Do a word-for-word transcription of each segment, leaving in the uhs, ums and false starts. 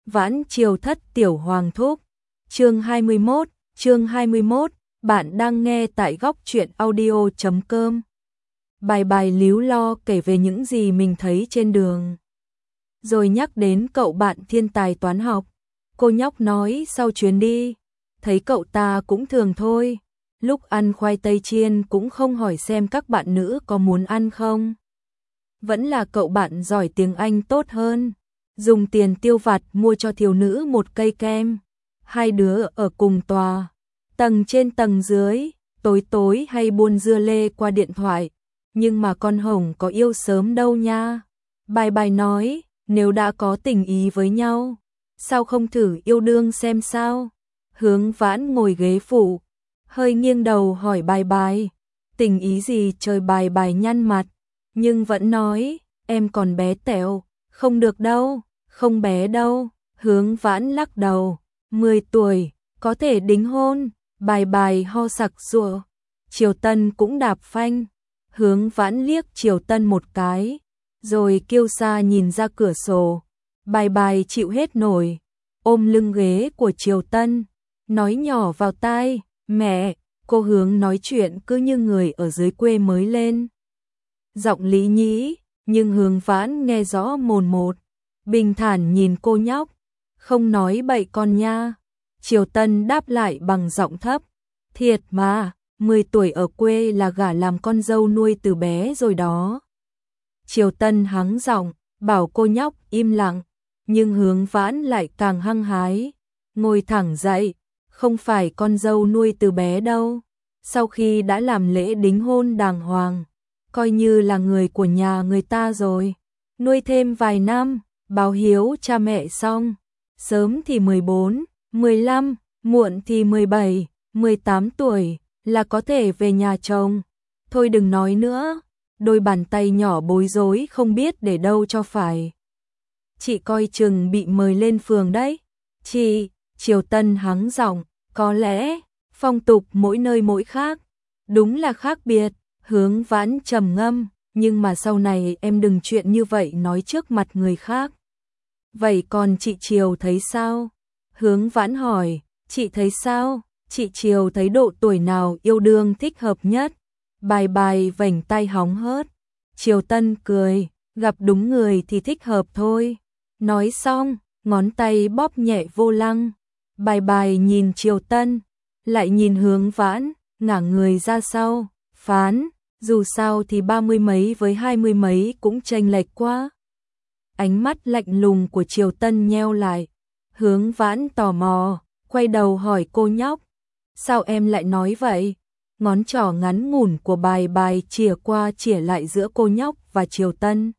Vãn Triều Thất Tiểu Hoàng Thúc. Chương hai mươi mốt, chương hai mươi mốt, bạn đang nghe tại góc truyện audio chấm com. Bài bài líu lo kể về những gì mình thấy trên đường. Rồi nhắc đến cậu bạn thiên tài toán học. Cô nhóc nói sau chuyến đi, thấy cậu ta cũng thường thôi. Lúc ăn khoai tây chiên cũng không hỏi xem các bạn nữ có muốn ăn không. Vẫn là cậu bạn giỏi tiếng Anh tốt hơn. Dùng tiền tiêu vặt mua cho thiếu nữ một cây kem. Hai đứa ở cùng tòa, tầng trên tầng dưới, tối tối hay buôn dưa lê qua điện thoại. Nhưng mà con Hồng có yêu sớm đâu nha. Bài bài nói, nếu đã có tình ý với nhau, sao không thử yêu đương xem sao? Hướng Vãn ngồi ghế phụ, hơi nghiêng đầu hỏi bài bài, tình ý gì trời? Bài bài nhăn mặt, nhưng vẫn nói, em còn bé tẹo, không được đâu, không bé đâu. Hướng Vãn lắc đầu, mười tuổi, có thể đính hôn. Bài bài ho sặc sụa. Triều Tân cũng đạp phanh. Hướng Vãn liếc Triều Tân một cái, rồi kiêu sa nhìn ra cửa sổ. Bài bài chịu hết nổi, ôm lưng ghế của Triều Tân, nói nhỏ vào tai, mẹ. Cô Hướng nói chuyện cứ như người ở dưới quê mới lên. Giọng lý nhí, nhưng Hướng Vãn nghe rõ mồn một. Bình thản nhìn cô nhóc, không nói bậy con nha. Triều Tân đáp lại bằng giọng thấp, thiệt mà, mười tuổi ở quê là gả làm con dâu nuôi từ bé rồi đó. Triều Tân hắng giọng, bảo cô nhóc im lặng, nhưng Hướng Vãn lại càng hăng hái, ngồi thẳng dậy, không phải con dâu nuôi từ bé đâu. Sau khi đã làm lễ đính hôn đàng hoàng, coi như là người của nhà người ta rồi, nuôi thêm vài năm, báo hiếu cha mẹ xong, sớm thì mười bốn, mười lăm, muộn thì mười bảy, mười tám tuổi là có thể về nhà chồng. Thôi đừng nói nữa, đôi bàn tay nhỏ bối rối không biết để đâu cho phải. Chị coi chừng bị mời lên phường đấy. Chị, Triều Tân hắng giọng, có lẽ phong tục mỗi nơi mỗi khác, đúng là khác biệt. Hướng Vãn trầm ngâm, nhưng mà sau này em đừng chuyện như vậy nói trước mặt người khác. Vậy còn chị Triều thấy sao? Hướng Vãn hỏi, chị thấy sao? Chị Triều thấy độ tuổi nào yêu đương thích hợp nhất? Bài bài vểnh tay hóng hớt. Triều Tân cười, gặp đúng người thì thích hợp thôi. Nói xong, ngón tay bóp nhẹ vô lăng. Bài bài nhìn Triều Tân, lại nhìn Hướng Vãn, ngả người ra sau, phán, dù sao thì ba mươi mấy với hai mươi mấy cũng chênh lệch quá. Ánh mắt lạnh lùng của Triều Tân nheo lại. Hướng Vãn tò mò, quay đầu hỏi cô nhóc, sao em lại nói vậy? Ngón trỏ ngắn ngủn của bài bài chìa qua chìa lại giữa cô nhóc và Triều Tân,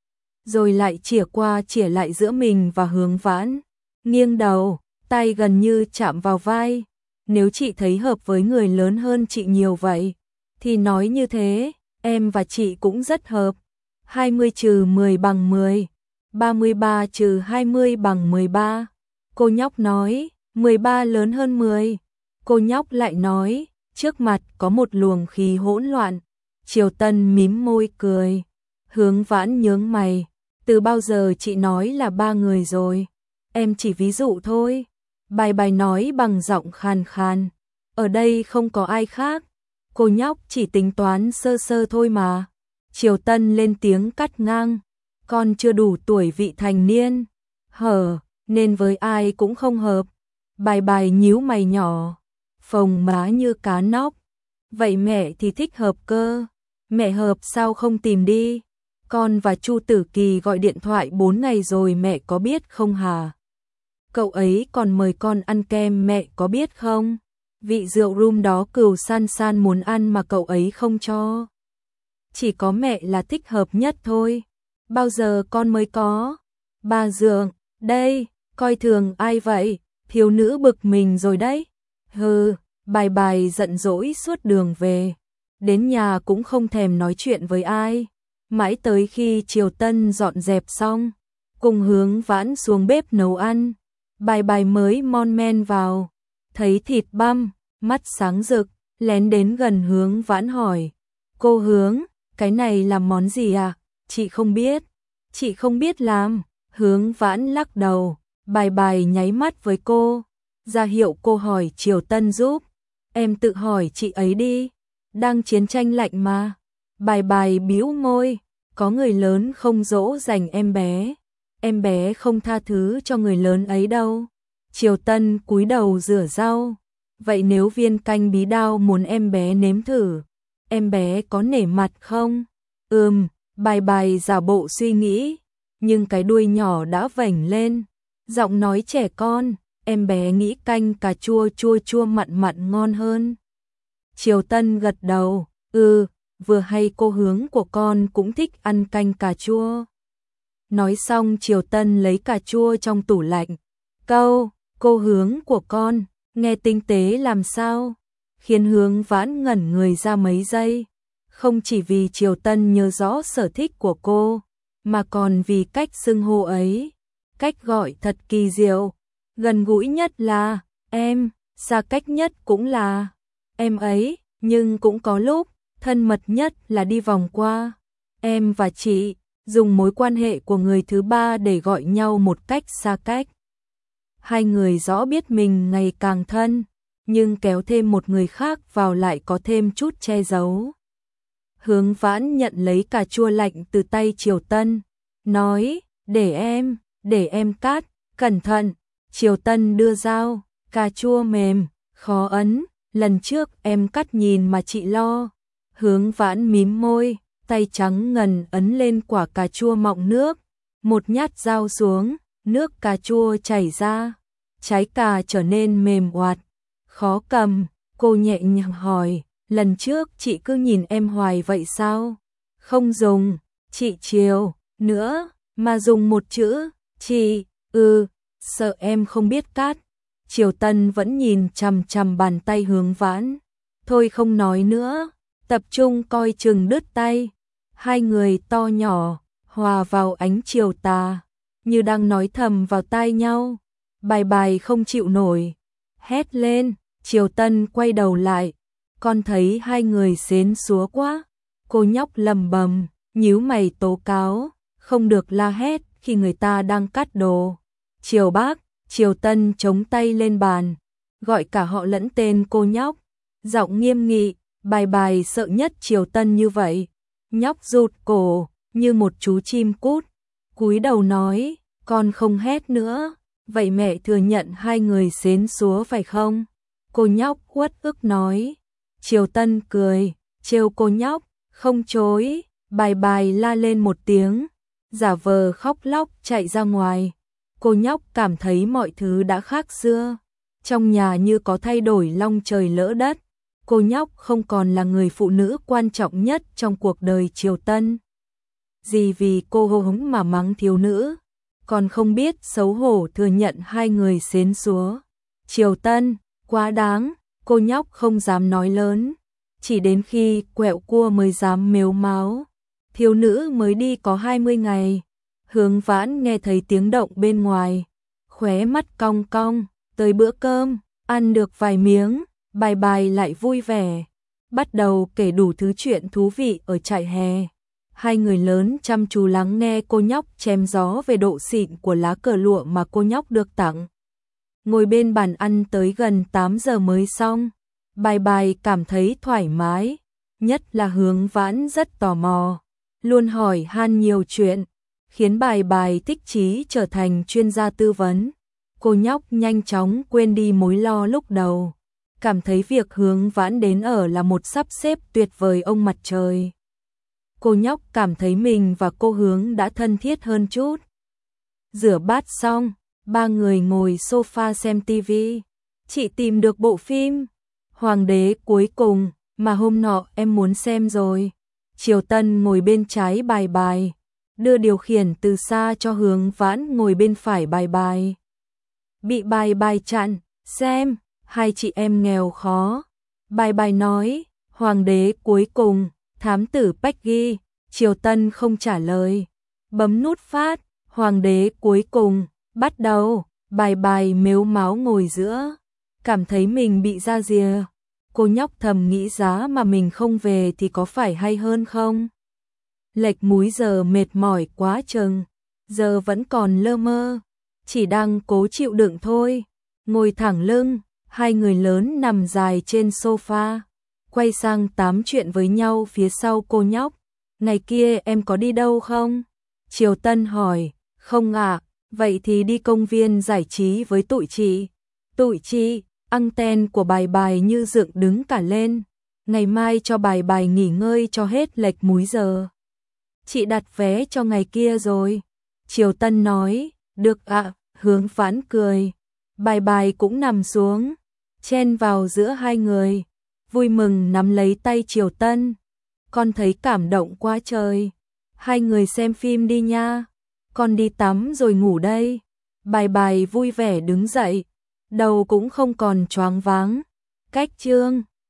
rồi lại chìa qua chìa lại giữa mình và Hướng Vãn. Nghiêng đầu, tay gần như chạm vào vai. Nếu chị thấy hợp với người lớn hơn chị nhiều vậy, thì nói như thế, em và chị cũng rất hợp. hai mươi trừ mười bằng mười, ba mươi ba trừ hai mươi bằng mười ba. Cô nhóc nói, mười ba lớn hơn mười. Cô nhóc lại nói, trước mặt có một luồng khí hỗn loạn. Triều Tân mím môi cười. Hướng Vãn nhướng mày, từ bao giờ chị nói là ba người rồi? Em chỉ ví dụ thôi. Bài bài nói bằng giọng khàn khàn, ở đây không có ai khác. Cô nhóc chỉ tính toán sơ sơ thôi mà. Triều Tân lên tiếng cắt ngang, con chưa đủ tuổi vị thành niên, hở, nên với ai cũng không hợp. Bài bài nhíu mày nhỏ, phồng má như cá nóc. Vậy mẹ thì thích hợp cơ. Mẹ hợp sao không tìm đi? Con và Chu Tử Kỳ gọi điện thoại bốn ngày rồi mẹ có biết không hả? Cậu ấy còn mời con ăn kem mẹ có biết không? Vị rượu rum đó Cửu San San muốn ăn mà cậu ấy không cho. Chỉ có mẹ là thích hợp nhất thôi. Bao giờ con mới có? Bà Dượng, đây, coi thường ai vậy? Thiếu nữ bực mình rồi đấy. Hừ, bài bài giận dỗi suốt đường về. Đến nhà cũng không thèm nói chuyện với ai. Mãi tới khi Triều Tân dọn dẹp xong, cùng Hướng Vãn xuống bếp nấu ăn, bài bài mới mon men vào. Thấy thịt băm, mắt sáng rực, lén đến gần Hướng Vãn hỏi, cô Hướng, cái này là món gì à? Chị không biết. Chị không biết làm. Hướng Vãn lắc đầu, Bài bài nháy mắt với cô, ra hiệu cô hỏi Triều Tân giúp. Em tự hỏi chị ấy đi, đang chiến tranh lạnh mà. Bài bài bĩu môi, có người lớn không dỗ dành em bé, em bé không tha thứ cho người lớn ấy đâu. Triều Tân cúi đầu rửa rau, vậy nếu viên canh bí đao muốn em bé nếm thử, em bé có nể mặt không? Ừm, bài bài giả bộ suy nghĩ, nhưng cái đuôi nhỏ đã vểnh lên, giọng nói trẻ con, em bé nghĩ canh cà chua chua chua mặn mặn ngon hơn. Triều Tân gật đầu, ừ, vừa hay cô Hướng của con cũng thích ăn canh cà chua. Nói xong Triều Tân lấy cà chua trong tủ lạnh, câu, cô Hướng của con, nghe tinh tế làm sao, khiến Hướng Vãn ngẩn người ra mấy giây. Không chỉ vì Triều Tân nhớ rõ sở thích của cô, mà còn vì cách xưng hô ấy, cách gọi thật kỳ diệu, gần gũi nhất là em, xa cách nhất cũng là em ấy, nhưng cũng có lúc thân mật nhất là đi vòng qua em và chị, dùng mối quan hệ của người thứ ba để gọi nhau một cách xa cách. Hai người rõ biết mình ngày càng thân, nhưng kéo thêm một người khác vào lại có thêm chút che giấu. Hướng Vãn nhận lấy cà chua lạnh từ tay Triều Tân, nói, để em, để em cắt, cẩn thận. Triều Tân đưa dao, cà chua mềm, khó ấn, lần trước em cắt nhìn mà chị lo. Hướng Vãn mím môi, tay trắng ngần ấn lên quả cà chua mọng nước, một nhát dao xuống, nước cà chua chảy ra, trái cà trở nên mềm oạt, khó cầm. Cô nhẹ nhàng hỏi, lần trước chị cứ nhìn em hoài vậy sao? Không dùng, chị Triều, nữa, mà dùng một chữ, chị, ừ, sợ em không biết cắt. Triều Tân vẫn nhìn chằm chằm bàn tay Hướng Vãn, thôi không nói nữa, tập trung coi chừng đứt tay. Hai người to nhỏ, hòa vào ánh chiều tà, như đang nói thầm vào tai nhau. Bài bài không chịu nổi, hét lên. Triều Tân quay đầu lại, con thấy hai người xến xúa quá. Cô nhóc lầm bầm, nhíu mày tố cáo, không được la hét khi người ta đang cắt đồ. Triều bác, Triều Tân chống tay lên bàn, gọi cả họ lẫn tên cô nhóc, giọng nghiêm nghị. Bài bài sợ nhất Triều Tân như vậy. Nhóc rụt cổ, như một chú chim cút, cúi đầu nói, con không hét nữa, vậy mẹ thừa nhận hai người xến xúa phải không? Cô nhóc uất ức nói. Triều Tân cười, trêu cô nhóc, không chối. Bài bài la lên một tiếng, giả vờ khóc lóc chạy ra ngoài. Cô nhóc cảm thấy mọi thứ đã khác xưa, trong nhà như có thay đổi long trời lỡ đất. Cô nhóc không còn là người phụ nữ quan trọng nhất trong cuộc đời Triều Tân. Gì vì cô hô hống mà mắng thiếu nữ, còn không biết xấu hổ thừa nhận hai người xến xúa. Triều Tân, quá đáng, cô nhóc không dám nói lớn, chỉ đến khi quẹo cua mới dám mếu máo. Thiếu nữ mới đi có hai mươi ngày, Hướng Vãn nghe thấy tiếng động bên ngoài, khóe mắt cong cong, tới bữa cơm, ăn được vài miếng. Bài bài lại vui vẻ, bắt đầu kể đủ thứ chuyện thú vị ở trại hè. Hai người lớn chăm chú lắng nghe cô nhóc chém gió về độ xịn của lá cờ lụa mà cô nhóc được tặng. Ngồi bên bàn ăn tới gần tám giờ mới xong, bài bài cảm thấy thoải mái, nhất là Hướng Vãn rất tò mò, luôn hỏi han nhiều chuyện, khiến bài bài thích chí trở thành chuyên gia tư vấn. Cô nhóc nhanh chóng quên đi mối lo lúc đầu, cảm thấy việc Hướng Vãn đến ở là một sắp xếp tuyệt vời ông mặt trời. Cô nhóc cảm thấy mình và cô Hướng đã thân thiết hơn chút. Rửa bát xong, ba người ngồi sofa xem tivi. Chị tìm được bộ phim Hoàng đế cuối cùng mà hôm nọ em muốn xem rồi. Triều Tân ngồi bên trái bài bài, đưa điều khiển từ xa cho Hướng Vãn ngồi bên phải bài bài. Bị bài bài chặn, xem. Hai chị em nghèo khó. Bài bài nói, Hoàng đế cuối cùng, thám tử Peggy. Triều Tân không trả lời, bấm nút phát, Hoàng đế cuối cùng, bắt đầu. Bài bài mếu máo ngồi giữa, cảm thấy mình bị ra rìa. Cô nhóc thầm nghĩ giá mà mình không về thì có phải hay hơn không? Lệch múi giờ mệt mỏi quá chừng, giờ vẫn còn lơ mơ. chỉ đang cố chịu đựng thôi. Ngồi thẳng lưng, hai người lớn nằm dài trên sofa, quay sang tám chuyện với nhau phía sau cô nhóc. Ngày kia em có đi đâu không? Triều Tân hỏi. Không ạ, vậy thì đi công viên giải trí với tụi chị. Tụi chị, anten của Bài Bài như dựng đứng cả lên. Ngày mai cho Bài Bài nghỉ ngơi cho hết lệch múi giờ. Chị đặt vé cho ngày kia rồi. Triều Tân nói. Được ạ, Hướng Vãn cười. Bài Bài cũng nằm xuống, chen vào giữa hai người, vui mừng nắm lấy tay Triều Tân. Con thấy cảm động quá trời. Hai người xem phim đi nha. Con đi tắm rồi ngủ đây. Bài Bài vui vẻ đứng dậy, đầu cũng không còn choáng váng. Cách chương